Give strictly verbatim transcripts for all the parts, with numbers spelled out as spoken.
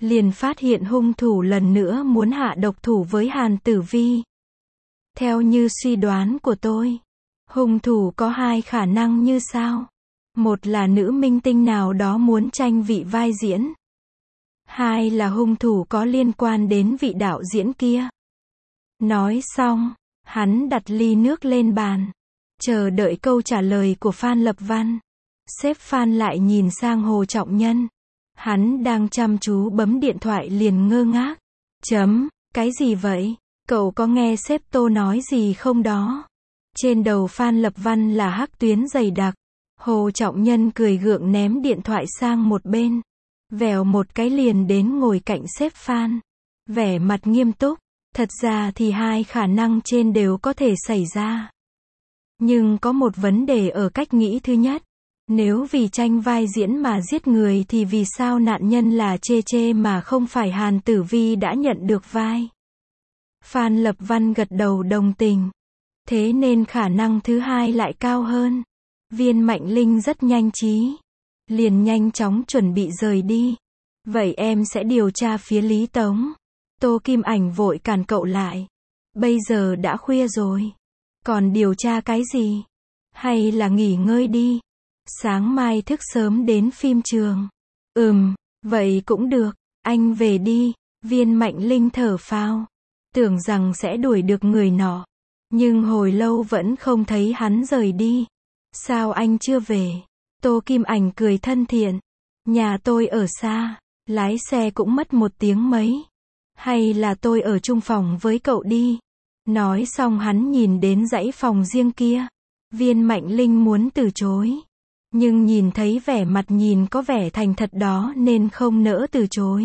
liền phát hiện hung thủ lần nữa muốn hạ độc thủ với Hàn Tử Vi. Theo như suy đoán của tôi, hung thủ có hai khả năng như sau. Một là nữ minh tinh nào đó muốn tranh vị vai diễn. Hai là hung thủ có liên quan đến vị đạo diễn kia. Nói xong, hắn đặt ly nước lên bàn, chờ đợi câu trả lời của Phan Lập Văn. Sếp Phan lại nhìn sang Hồ Trọng Nhân. Hắn đang chăm chú bấm điện thoại liền ngơ ngác. Chấm, cái gì vậy? Cậu có nghe sếp Tô nói gì không đó? Trên đầu Phan Lập Văn là hắc tuyến dày đặc. Hồ Trọng Nhân cười gượng ném điện thoại sang một bên. Vèo một cái liền đến ngồi cạnh sếp Phan. Vẻ mặt nghiêm túc. Thật ra thì hai khả năng trên đều có thể xảy ra. Nhưng có một vấn đề ở cách nghĩ thứ nhất. Nếu vì tranh vai diễn mà giết người thì vì sao nạn nhân là Chê Chê mà không phải Hàn Tử Vi đã nhận được vai? Phan Lập Văn gật đầu đồng tình. Thế nên khả năng thứ hai lại cao hơn. Viên Mạnh Linh rất nhanh trí. Liền nhanh chóng chuẩn bị rời đi. Vậy em sẽ điều tra phía Lý Tống. Tô Kim Ảnh vội cản cậu lại. Bây giờ đã khuya rồi. Còn điều tra cái gì? Hay là nghỉ ngơi đi. Sáng mai thức sớm đến phim trường. Ừm, vậy cũng được. Anh về đi. Viên Mạnh Linh thở phào. Tưởng rằng sẽ đuổi được người nọ. Nhưng hồi lâu vẫn không thấy hắn rời đi. Sao anh chưa về? Tô Kim Ảnh cười thân thiện. Nhà tôi ở xa. Lái xe cũng mất một tiếng mấy. Hay là tôi ở chung phòng với cậu đi. Nói xong hắn nhìn đến dãy phòng riêng kia. Viên Mạnh Linh muốn từ chối. Nhưng nhìn thấy vẻ mặt nhìn có vẻ thành thật đó nên không nỡ từ chối.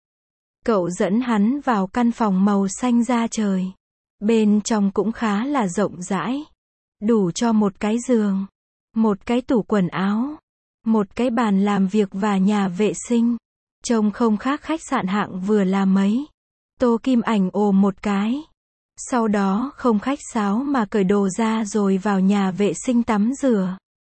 Cậu dẫn hắn vào căn phòng màu xanh da trời. Bên trong cũng khá là rộng rãi. Đủ cho một cái giường. Một cái tủ quần áo. Một cái bàn làm việc và nhà vệ sinh. Trông không khác khách sạn hạng vừa là mấy. Tô Kim Ảnh ồ một cái. Sau đó không khách sáo mà cởi đồ ra rồi vào nhà vệ sinh tắm rửa.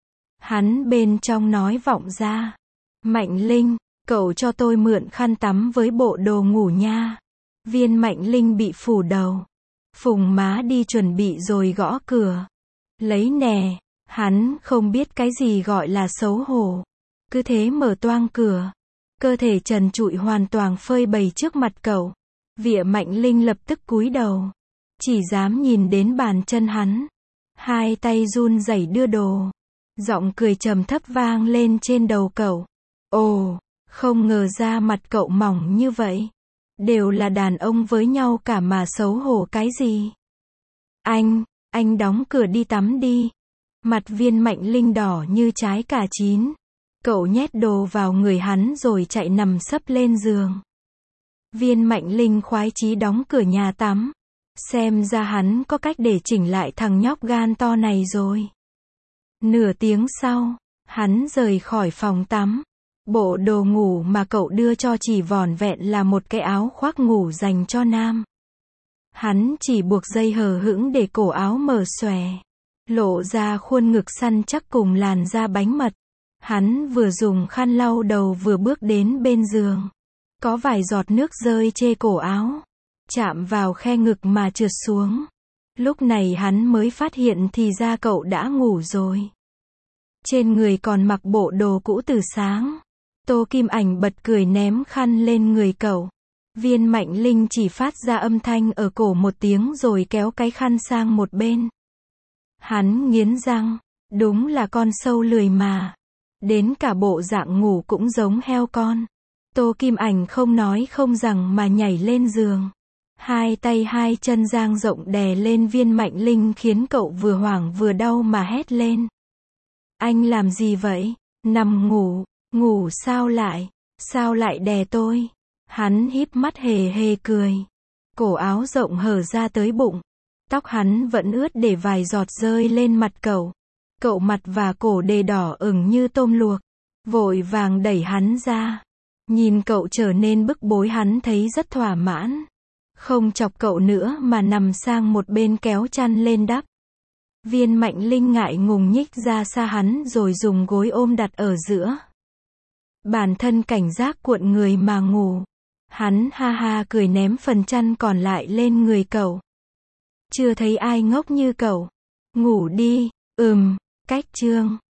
Hắn bên trong nói vọng ra. Mạnh Linh, cậu cho tôi mượn khăn tắm với bộ đồ ngủ nha. Viên Mạnh Linh bị phủ đầu. Phùng má đi chuẩn bị rồi gõ cửa. Lấy nè. Hắn không biết cái gì gọi là xấu hổ. Cứ thế mở toang cửa. Cơ thể trần trụi hoàn toàn phơi bày trước mặt cậu. Vịa Mạnh Linh lập tức cúi đầu. Chỉ dám nhìn đến bàn chân hắn. Hai tay run rẩy đưa đồ. Giọng cười trầm thấp vang lên trên đầu cậu. Ồ, không ngờ ra mặt cậu mỏng như vậy. Đều là đàn ông với nhau cả mà xấu hổ cái gì. Anh, anh đóng cửa đi tắm đi. Mặt Viên Mạnh Linh đỏ như trái cà chín. Cậu nhét đồ vào người hắn rồi chạy nằm sấp lên giường. Viên Mạnh Linh khoái chí đóng cửa nhà tắm. Xem ra hắn có cách để chỉnh lại thằng nhóc gan to này rồi. Nửa tiếng sau, hắn rời khỏi phòng tắm. Bộ đồ ngủ mà cậu đưa cho chỉ vỏn vẹn là một cái áo khoác ngủ dành cho nam. Hắn chỉ buộc dây hờ hững để cổ áo mở xòe. Lộ ra khuôn ngực săn chắc cùng làn da bánh mật. Hắn vừa dùng khăn lau đầu vừa bước đến bên giường. Có vài giọt nước rơi chê cổ áo. Chạm vào khe ngực mà trượt xuống. Lúc này hắn mới phát hiện thì ra cậu đã ngủ rồi. Trên người còn mặc bộ đồ cũ từ sáng. Tô Kim Ảnh bật cười ném khăn lên người cậu. Viên Mạnh Linh chỉ phát ra âm thanh ở cổ một tiếng rồi kéo cái khăn sang một bên. Hắn nghiến răng. Đúng là con sâu lười mà. Đến cả bộ dạng ngủ cũng giống heo con. Tô Kim Ảnh không nói không rằng mà nhảy lên giường. Hai tay hai chân dang rộng đè lên Viên Mạnh Linh khiến cậu vừa hoảng vừa đau mà hét lên. Anh làm gì vậy? Nằm ngủ. Ngủ sao lại? Sao lại đè tôi? Hắn híp mắt hề hề cười. Cổ áo rộng hở ra tới bụng. Tóc hắn vẫn ướt để vài giọt rơi lên mặt cậu. Cậu mặt và cổ đều đỏ ửng như tôm luộc. Vội vàng đẩy hắn ra. Nhìn cậu trở nên bức bối hắn thấy rất thỏa mãn. Không chọc cậu nữa mà nằm sang một bên kéo chăn lên đắp. Viên Mạnh Linh ngại ngùng nhích ra xa hắn rồi dùng gối ôm đặt ở giữa. Bản thân cảnh giác cuộn người mà ngủ. Hắn ha ha cười ném phần chăn còn lại lên người cậu. Chưa thấy ai ngốc như cậu. Ngủ đi, ừm, cách chương.